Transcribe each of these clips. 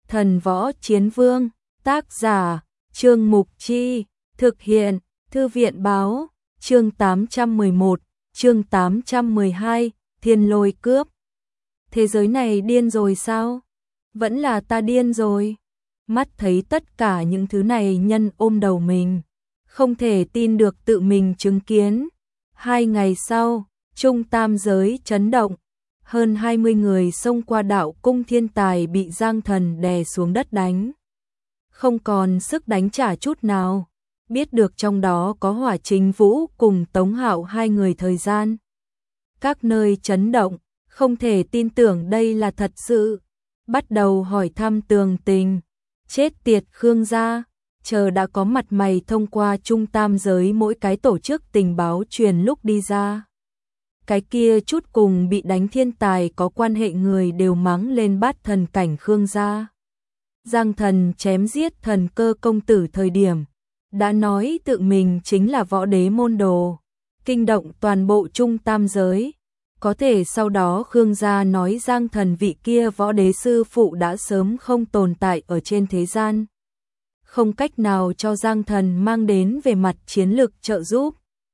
Thần Võ Chiến Vương, tác giả, Trương Mục Chi, thực hiện, Thư viện báo, chương 811, chương 812, Thiên Lôi Cướp. Thế giới này điên rồi sao? Vẫn là ta điên rồi. Mắt thấy tất cả những thứ này nhân ôm đầu mình, không thể tin được tự mình chứng kiến. 2 ngày sau, Trung Tam giới chấn động, hơn 20 người xông qua đạo cung thiên tài bị Giang Thần đè xuống đất đánh. Không còn sức đánh trả chút nào, biết được trong đó có Hỏa Chính Vũ cùng Tống Hạo 2 người thời gian. Các nơi chấn động, không thể tin tưởng đây là thật sự, bắt đầu hỏi thăm tường tình. Chết tiệt Khương gia, chờ đã có mặt mày thông qua Trung Tam giới mỗi cái tổ chức tình báo truyền lúc đi ra. Cái kia chút cùng bị đánh thiên tài có quan hệ người đều mắng lên bát thần cảnh Khương gia. Giang Thần chém giết Thần Cơ công tử thời điểm, đã nói tự mình chính là võ đế môn đồ, kinh động toàn bộ Trung Tam giới. Có thể sau đó Khương gia nói Giang Thần vị kia võ đế sư phụ đã sớm không tồn tại ở trên thế gian, không cách nào cho Giang Thần mang đến về mặt chiến lược trợ giúp.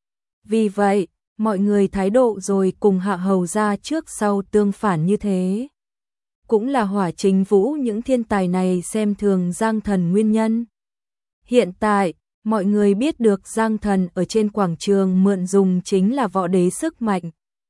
Vì vậy, mọi người thái độ rồi cùng Hạ Hầu gia trước sau tương phản như thế. Cũng là Hỏa Chính Vũ những thiên tài này xem thường Giang Thần nguyên nhân. Hiện tại, mọi người biết được Giang Thần ở trên quảng trường mượn dùng chính là võ đế sức mạnh.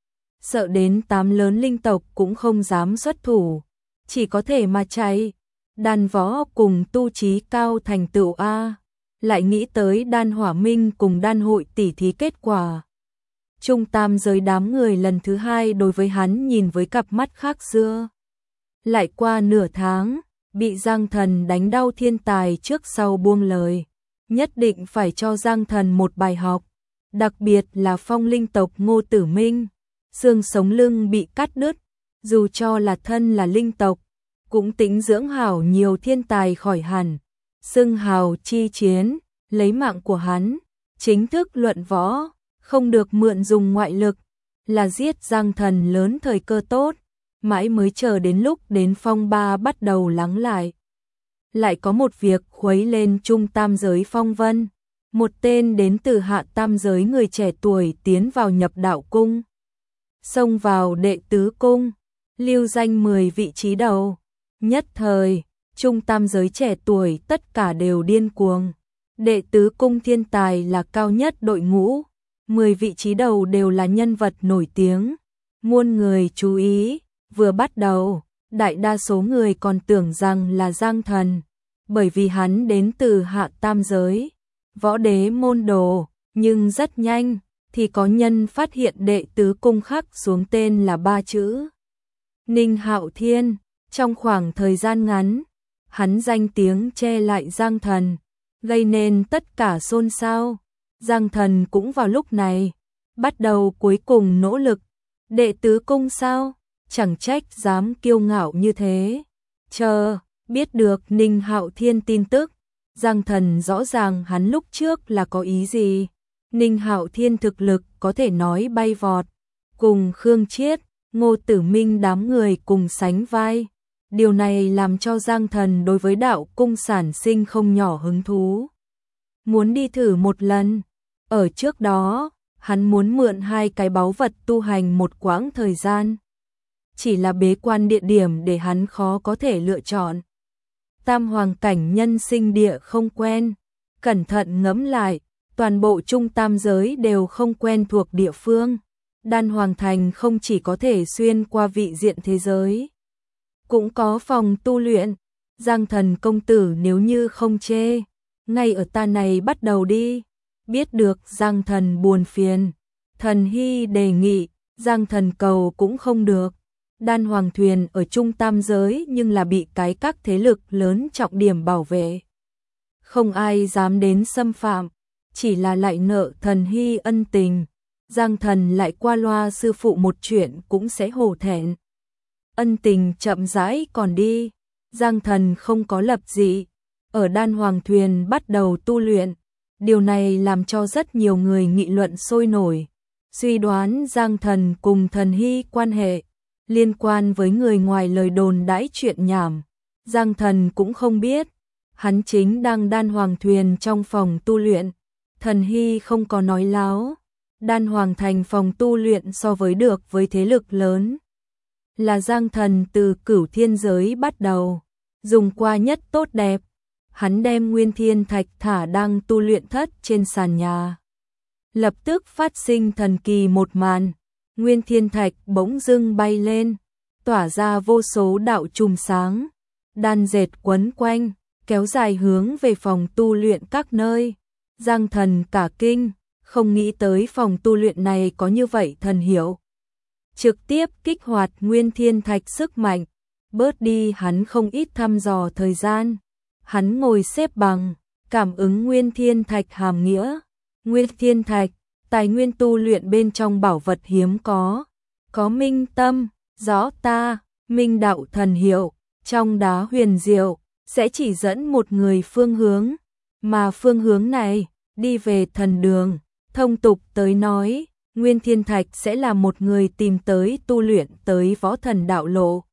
Sợ đến 8 lớn linh tộc cũng không dám xuất thủ, chỉ có thể mà chạy. Đan Võ cùng tu trí cao thành tựu A, lại nghĩ tới Đan Hỏa Minh cùng Đan Hội tỉ thí kết quả. Trung Tam giới đám người lần thứ 2 đối với hắn nhìn với cặp mắt khác xưa. Lại qua nửa tháng, bị Giang Thần đánh đau thiên tài trước sau buông lời, nhất định phải cho Giang Thần một bài học, đặc biệt là phong linh tộc Ngô Tử Minh, xương sống lưng bị cắt đứt, dù cho là thân là linh tộc, cũng tính dưỡng hảo nhiều thiên tài khỏi hẳn, xưng hào chi chiến, lấy mạng của hắn, chính thức luận võ, không được mượn dùng ngoại lực, là giết Giang Thần lớn thời cơ tốt, mãi mới chờ đến lúc đến phong ba bắt đầu lắng lại. Lại có một việc khuấy lên Trung Tam giới phong vân, một tên đến từ Hạ Tam giới người trẻ tuổi tiến vào nhập đạo cung, xông vào đệ tứ cung, lưu danh 10 vị trí đầu. Nhất thời, Trung Tam giới trẻ tuổi tất cả đều điên cuồng. Đệ tứ cung thiên tài là cao nhất đội ngũ, 10 vị trí đầu đều là nhân vật nổi tiếng, muôn người chú ý. Vừa bắt đầu, đại đa số người còn tưởng rằng là Giang Thần, bởi vì hắn đến từ Hạ Tam giới, võ đế môn đồ, nhưng rất nhanh thì có nhân phát hiện đệ tứ cung khắc xuống tên là 3 chữ Ninh Hạo Thiên. Trong khoảng thời gian ngắn, hắn danh tiếng che lại Giang Thần, gây nên tất cả xôn xao. Giang Thần cũng vào lúc này bắt đầu cuối cùng nỗ lực. Đệ tứ cung sao? Chẳng trách dám kiêu ngạo như thế. Chờ, biết được Ninh Hạo Thiên tin tức, Giang Thần rõ ràng hắn lúc trước là có ý gì. Ninh Hạo Thiên thực lực có thể nói bay vọt, cùng Khương Chiết, Ngô Tử Minh đám người cùng sánh vai. Điều này làm cho Giang Thần đối với đạo cung sản sinh không nhỏ hứng thú. Muốn đi thử một lần. Ở trước đó, hắn muốn mượn 2 cái báu vật tu hành một quãng thời gian. Chỉ là bế quan địa điểm để hắn khó có thể lựa chọn. Tam hoàng cảnh nhân sinh địa không quen. Cẩn thận ngẫm lại, toàn bộ Trung Tam giới đều không quen thuộc địa phương. Đan Hoàng Thành không chỉ có thể xuyên qua vị diện thế giới, cũng có phòng tu luyện. Giang Thần công tử nếu như không chê, ngay ở ta này bắt đầu đi. Biết được Giang Thần buồn phiền, Thần Hy đề nghị, Giang Thần cầu cũng không được. Đan Hoàng Thuyền ở Trung Tam giới nhưng là bị cái các thế lực lớn trọng điểm bảo vệ, không ai dám đến xâm phạm, chỉ là lại nợ Thần Hy ân tình. Giang Thần lại qua loa sư phụ một chuyện cũng sẽ hổ thẹn. Ân tình chậm rãi còn đi. Giang Thần không có lập dị, ở Đan Hoàng Thuyền bắt đầu tu luyện. Điều này làm cho rất nhiều người nghị luận sôi nổi, suy đoán Giang Thần cùng Thần Hy quan hệ, liên quan với người ngoài lời đồn đãi chuyện nhảm. Giang Thần cũng không biết, hắn chính đang đan hoàng thuyền trong phòng tu luyện. Thần Hy không có nói láo, đan hoàng thành phòng tu luyện so với được với thế lực lớn. Là Giang Thần từ Cửu Thiên giới bắt đầu, dùng qua nhất tốt đẹp. Hắn đem Nguyên Thiên Thạch thả đang tu luyện thất trên sàn nhà. Lập tức phát sinh thần kỳ một màn, Nguyên Thiên Thạch bỗng dưng bay lên, tỏa ra vô số đạo chùm sáng, đan dệt quấn quanh, kéo dài hướng về phòng tu luyện các nơi. Giang Thần cả kinh, không nghĩ tới phòng tu luyện này có như vậy thần hiệu. Trực tiếp kích hoạt Nguyên Thiên Thạch sức mạnh, bớt đi hắn không ít thăm dò thời gian. Hắn ngồi xếp bằng, cảm ứng Nguyên Thiên Thạch hàm nghĩa. Nguyên Thiên Thạch, tài nguyên tu luyện bên trong bảo vật hiếm có minh tâm, rõ ta, minh đạo thần hiệu, trong đá huyền diệu, sẽ chỉ dẫn một người phương hướng, mà phương hướng này, đi về thần đường. Thông tục tới nói, Nguyên Thiên Thạch sẽ là một người tìm tới tu luyện tới võ thần đạo lộ.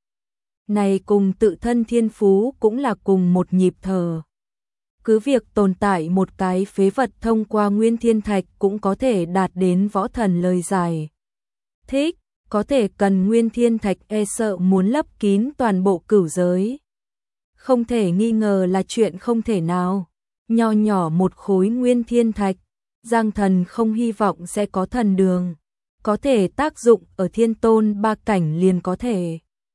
Này cùng tự thân thiên phú cũng là cùng một nhịp thở. Cứ việc tồn tại một cái phế vật thông qua Nguyên Thiên Thạch cũng có thể đạt đến võ thần lời giải thích, có thể cần Nguyên Thiên Thạch e sợ muốn lấp kín toàn bộ cửu giới. Không thể nghi ngờ là chuyện không thể nào. Nho nhỏ một khối Nguyên Thiên Thạch, Giang Thần không hy vọng sẽ có thần đường, có thể tác dụng ở thiên tôn ba cảnh liền có thể.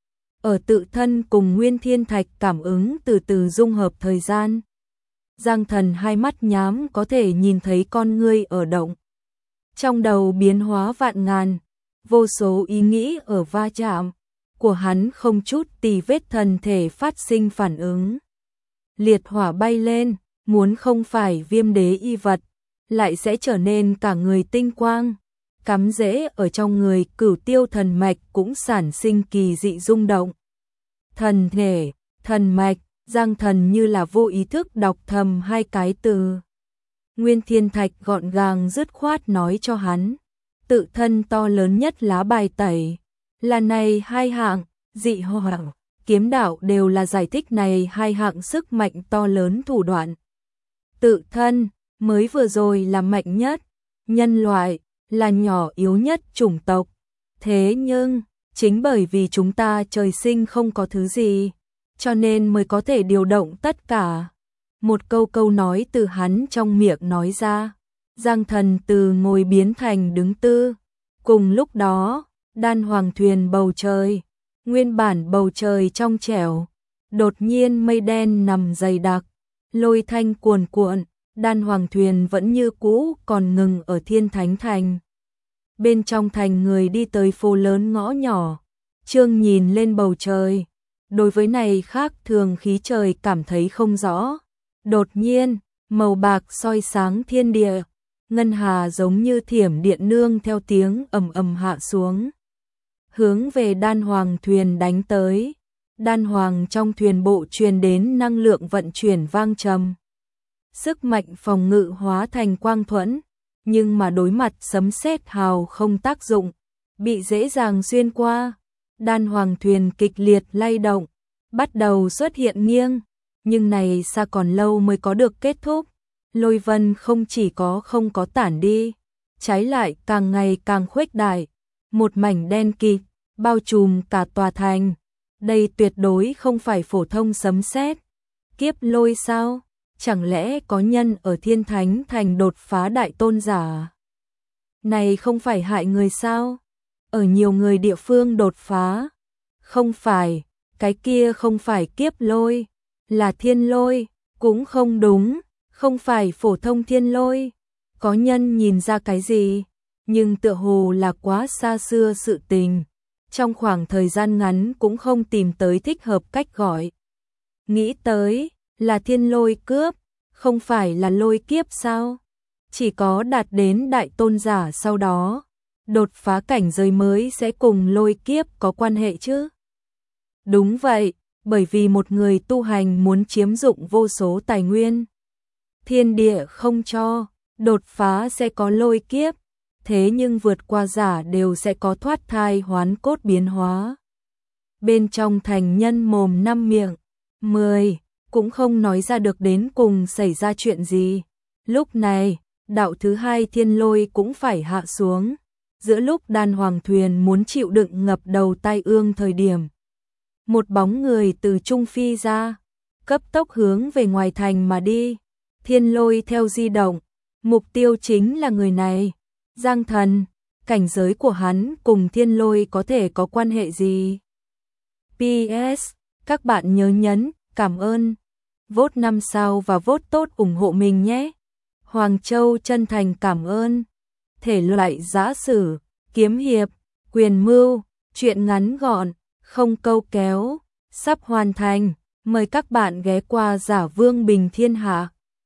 Ở tự thân cùng Nguyên Thiên Thạch cảm ứng từ từ dung hợp thời gian. Giang Thần hai mắt nhắm có thể nhìn thấy con ngươi ở động. Trong đầu biến hóa vạn ngàn, vô số ý nghĩ ở va chạm của hắn không chút tì vết thần thể phát sinh phản ứng. Liệt hỏa bay lên, muốn không phải Viêm Đế y vật, lại sẽ trở nên cả người tinh quang. Cắm rễ ở trong người Cửu Tiêu thần mạch cũng sản sinh kỳ dị rung động. Thần thể, thần mạch, Giang Thần như là vô ý thức đọc thầm hai cái từ. Nguyên Thiên Thạch gọn gàng dứt khoát nói cho hắn, tự thân to lớn nhất lá bài tẩy là này hai hạng, dị hỏa, kiếm đạo đều là giải thích này hai hạng sức mạnh to lớn thủ đoạn. Tự thân mới vừa rồi là mạnh nhất, nhân loại là nhỏ yếu nhất chủng tộc. Thế nhưng, chính bởi vì chúng ta trời sinh không có thứ gì, cho nên mới có thể điều động tất cả. Một câu nói từ hắn trong miệng nói ra, Giang Thần từ ngồi biến thành đứng tư. Cùng lúc đó, đan hoàng thuyền bầu trời, nguyên bản bầu trời trong trẻo, đột nhiên mây đen nằm dày đặc, lôi thanh cuồn cuộn, đan hoàng thuyền vẫn như cũ còn ngừng ở Thiên Thánh Thành. Bên trong thành người đi tới phố lớn ngõ nhỏ, Trương nhìn lên bầu trời, đối với này khác thường khí trời cảm thấy không rõ. Đột nhiên, màu bạc soi sáng thiên địa, ngân hà giống như thiểm điện nương theo tiếng ầm ầm hạ xuống, hướng về đan hoàng thuyền đánh tới. Đan hoàng trong thuyền bộ truyền đến năng lượng vận chuyển vang trầm, sức mạnh phòng ngự hóa thành quang thuẫn, nhưng mà đối mặt sấm sét hào không tác dụng, bị dễ dàng xuyên qua. Đan hoàng thuyền kịch liệt lay động, bắt đầu xuất hiện nghiêng, nhưng này xa còn lâu mới có được kết thúc. Lôi vân không chỉ không có tản đi, trái lại càng ngày càng khuếch đại, một mảnh đen kịt bao trùm cả tòa thành. Đây tuyệt đối không phải phổ thông sấm sét, kiếp lôi sao? Chẳng lẽ có nhân ở Thiên Thánh Thành đột phá đại tôn giả? Này không phải hại người sao? Ở nhiều người địa phương đột phá. Không phải, cái kia không phải kiếp lôi, là thiên lôi, cũng không đúng, không phải phổ thông thiên lôi. Có nhân nhìn ra cái gì, nhưng tựa hồ là quá xa xưa sự tình. Trong khoảng thời gian ngắn cũng không tìm tới thích hợp cách gọi. Nghĩ tới, là thiên lôi cướp, không phải là lôi kiếp sao? Chỉ có đạt đến đại tôn giả sau đó, đột phá cảnh giới mới sẽ cùng lôi kiếp có quan hệ chứ? Đúng vậy, bởi vì một người tu hành muốn chiếm dụng vô số tài nguyên. Thiên địa không cho, đột phá sẽ có lôi kiếp, thế nhưng vượt qua giả đều sẽ có thoát thai hoán cốt biến hóa. Bên trong thành nhân mồm năm miệng, 10, cũng không nói ra được đến cùng xảy ra chuyện gì. Lúc này, đạo thứ hai thiên lôi cũng phải hạ xuống. Giữa lúc đan hoàng thuyền muốn chịu đựng ngập đầu tai ương thời điểm. Một bóng người từ Trung Phi ra, cấp tốc hướng về ngoài thành mà đi. Thiên lôi theo di động, mục tiêu chính là người này. Giang Thần, cảnh giới của hắn cùng thiên lôi có thể có quan hệ gì? PS, các bạn nhớ nhấn, cảm ơn. Vote 5 sao và vote tốt ủng hộ mình nhé. Hoàng Châu chân thành cảm ơn. Thể loại giã sử, kiếm hiệp, quyền mưu, truyện ngắn gọn, không câu kéo, sắp hoàn thành. Mời các bạn ghé qua Giả Vương Bình Thiên Hạ.